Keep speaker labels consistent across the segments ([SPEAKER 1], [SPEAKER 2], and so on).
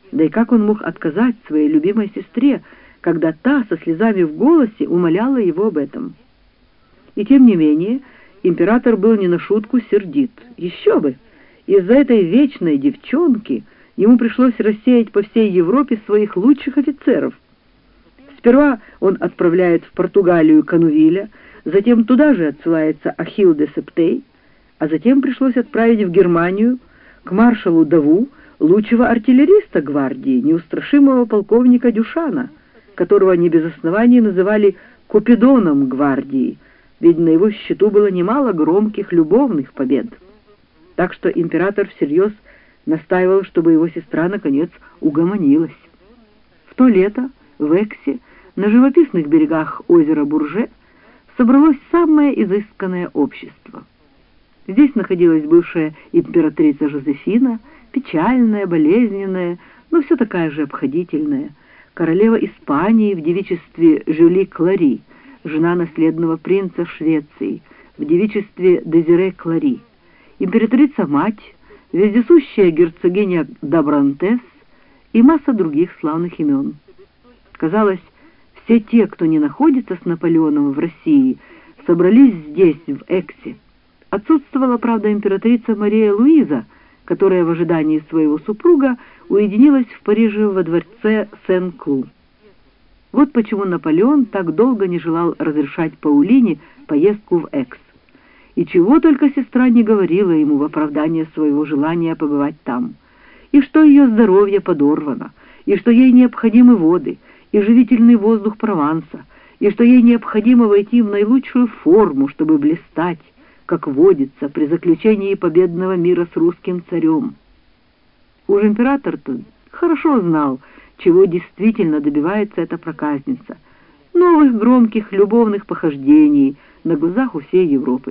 [SPEAKER 1] Да и как он мог отказать своей любимой сестре, когда та со слезами в голосе умоляла его об этом? И тем не менее, император был не на шутку сердит. Еще бы! Из-за этой вечной девчонки ему пришлось рассеять по всей Европе своих лучших офицеров. Сперва он отправляет в Португалию Канувиля, затем туда же отсылается Ахилл де Септей, а затем пришлось отправить в Германию к маршалу Даву лучшего артиллериста гвардии, неустрашимого полковника Дюшана, которого не без оснований называли Купидоном гвардии, ведь на его счету было немало громких любовных побед. Так что император всерьез настаивал, чтобы его сестра наконец угомонилась. В то лето в Эксе, на живописных берегах озера Бурже, собралось самое изысканное общество. Здесь находилась бывшая императрица Жозефина, печальная, болезненная, но все такая же обходительная, королева Испании в девичестве Жюли Клари, жена наследного принца Швеции в девичестве Дезире Клари, императрица-мать, вездесущая герцогиня Дабрантес и масса других славных имен. Казалось, все те, кто не находится с Наполеоном в России, собрались здесь, в Эксе. Отсутствовала, правда, императрица Мария Луиза, которая в ожидании своего супруга уединилась в Париже во дворце Сен-Клу. Вот почему Наполеон так долго не желал разрешать Паулине поездку в Экс. И чего только сестра не говорила ему в оправдание своего желания побывать там. И что ее здоровье подорвано, и что ей необходимы воды, и живительный воздух Прованса, и что ей необходимо войти в наилучшую форму, чтобы блистать, как водится, при заключении победного мира с русским царем. Уж император-то хорошо знал, чего действительно добивается эта проказница. Новых громких любовных похождений на глазах у всей Европы.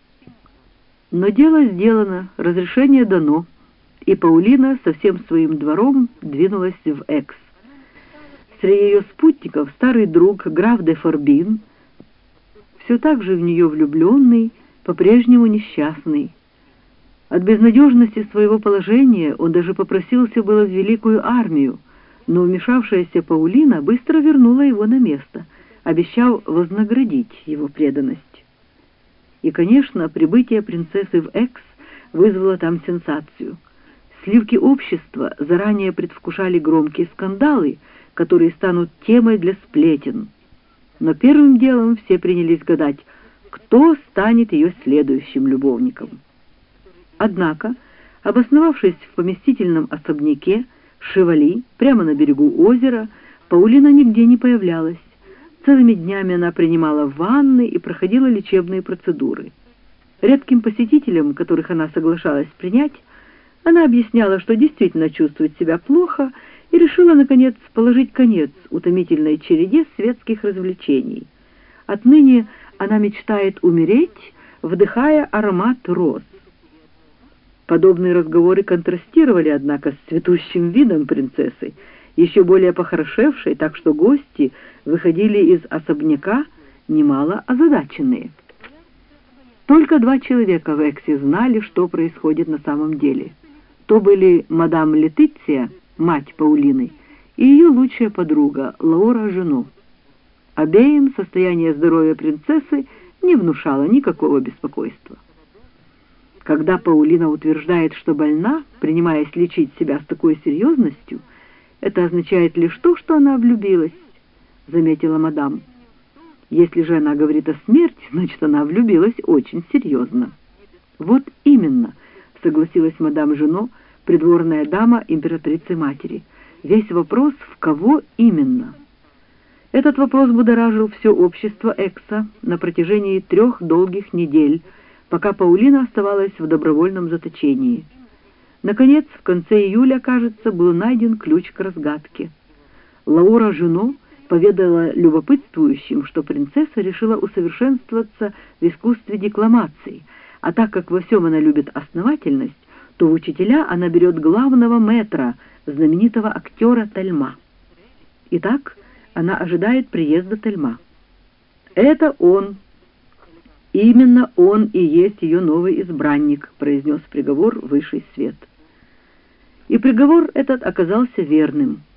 [SPEAKER 1] Но дело сделано, разрешение дано, и Паулина со всем своим двором двинулась в Экс. Среди ее спутников старый друг граф де Форбин, все так же в нее влюбленный, по-прежнему несчастный. От безнадежности своего положения он даже попросился было в великую армию, но вмешавшаяся Паулина быстро вернула его на место, обещав вознаградить его преданность. И, конечно, прибытие принцессы в Экс вызвало там сенсацию. Сливки общества заранее предвкушали громкие скандалы, которые станут темой для сплетен. Но первым делом все принялись гадать, кто станет ее следующим любовником. Однако, обосновавшись в поместительном особняке Шевали, прямо на берегу озера, Паулина нигде не появлялась. Целыми днями она принимала ванны и проходила лечебные процедуры. Редким посетителям, которых она соглашалась принять, она объясняла, что действительно чувствует себя плохо, и решила, наконец, положить конец утомительной череде светских развлечений. Отныне она мечтает умереть, вдыхая аромат роз. Подобные разговоры контрастировали, однако, с цветущим видом принцессы, еще более похорошевшей, так что гости выходили из особняка немало озадаченные. Только 2 человека в Эксе знали, что происходит на самом деле. То были мадам Летиция, мать Паулины, и ее лучшая подруга Лаура Жено. Обеим состояние здоровья принцессы не внушало никакого беспокойства. Когда Паулина утверждает, что больна, принимаясь лечить себя с такой серьезностью, это означает лишь то, что она влюбилась, заметила мадам. Если же она говорит о смерти, значит, она влюбилась очень серьезно. Вот именно, согласилась мадам Жено, придворная дама императрицы-матери. Весь вопрос, в кого именно. Этот вопрос будоражил все общество Экса на протяжении 3 долгих недель, пока Паулина оставалась в добровольном заточении. Наконец, в конце июля, кажется, был найден ключ к разгадке. Лаура Жено поведала любопытствующим, что принцесса решила усовершенствоваться в искусстве декламации, а так как во всем она любит основательность, то в учителя она берет главного мэтра, знаменитого актера Тальма. Итак, она ожидает приезда Тальма. «Это он, именно он и есть ее новый избранник», произнес приговор высший свет. и приговор этот оказался верным.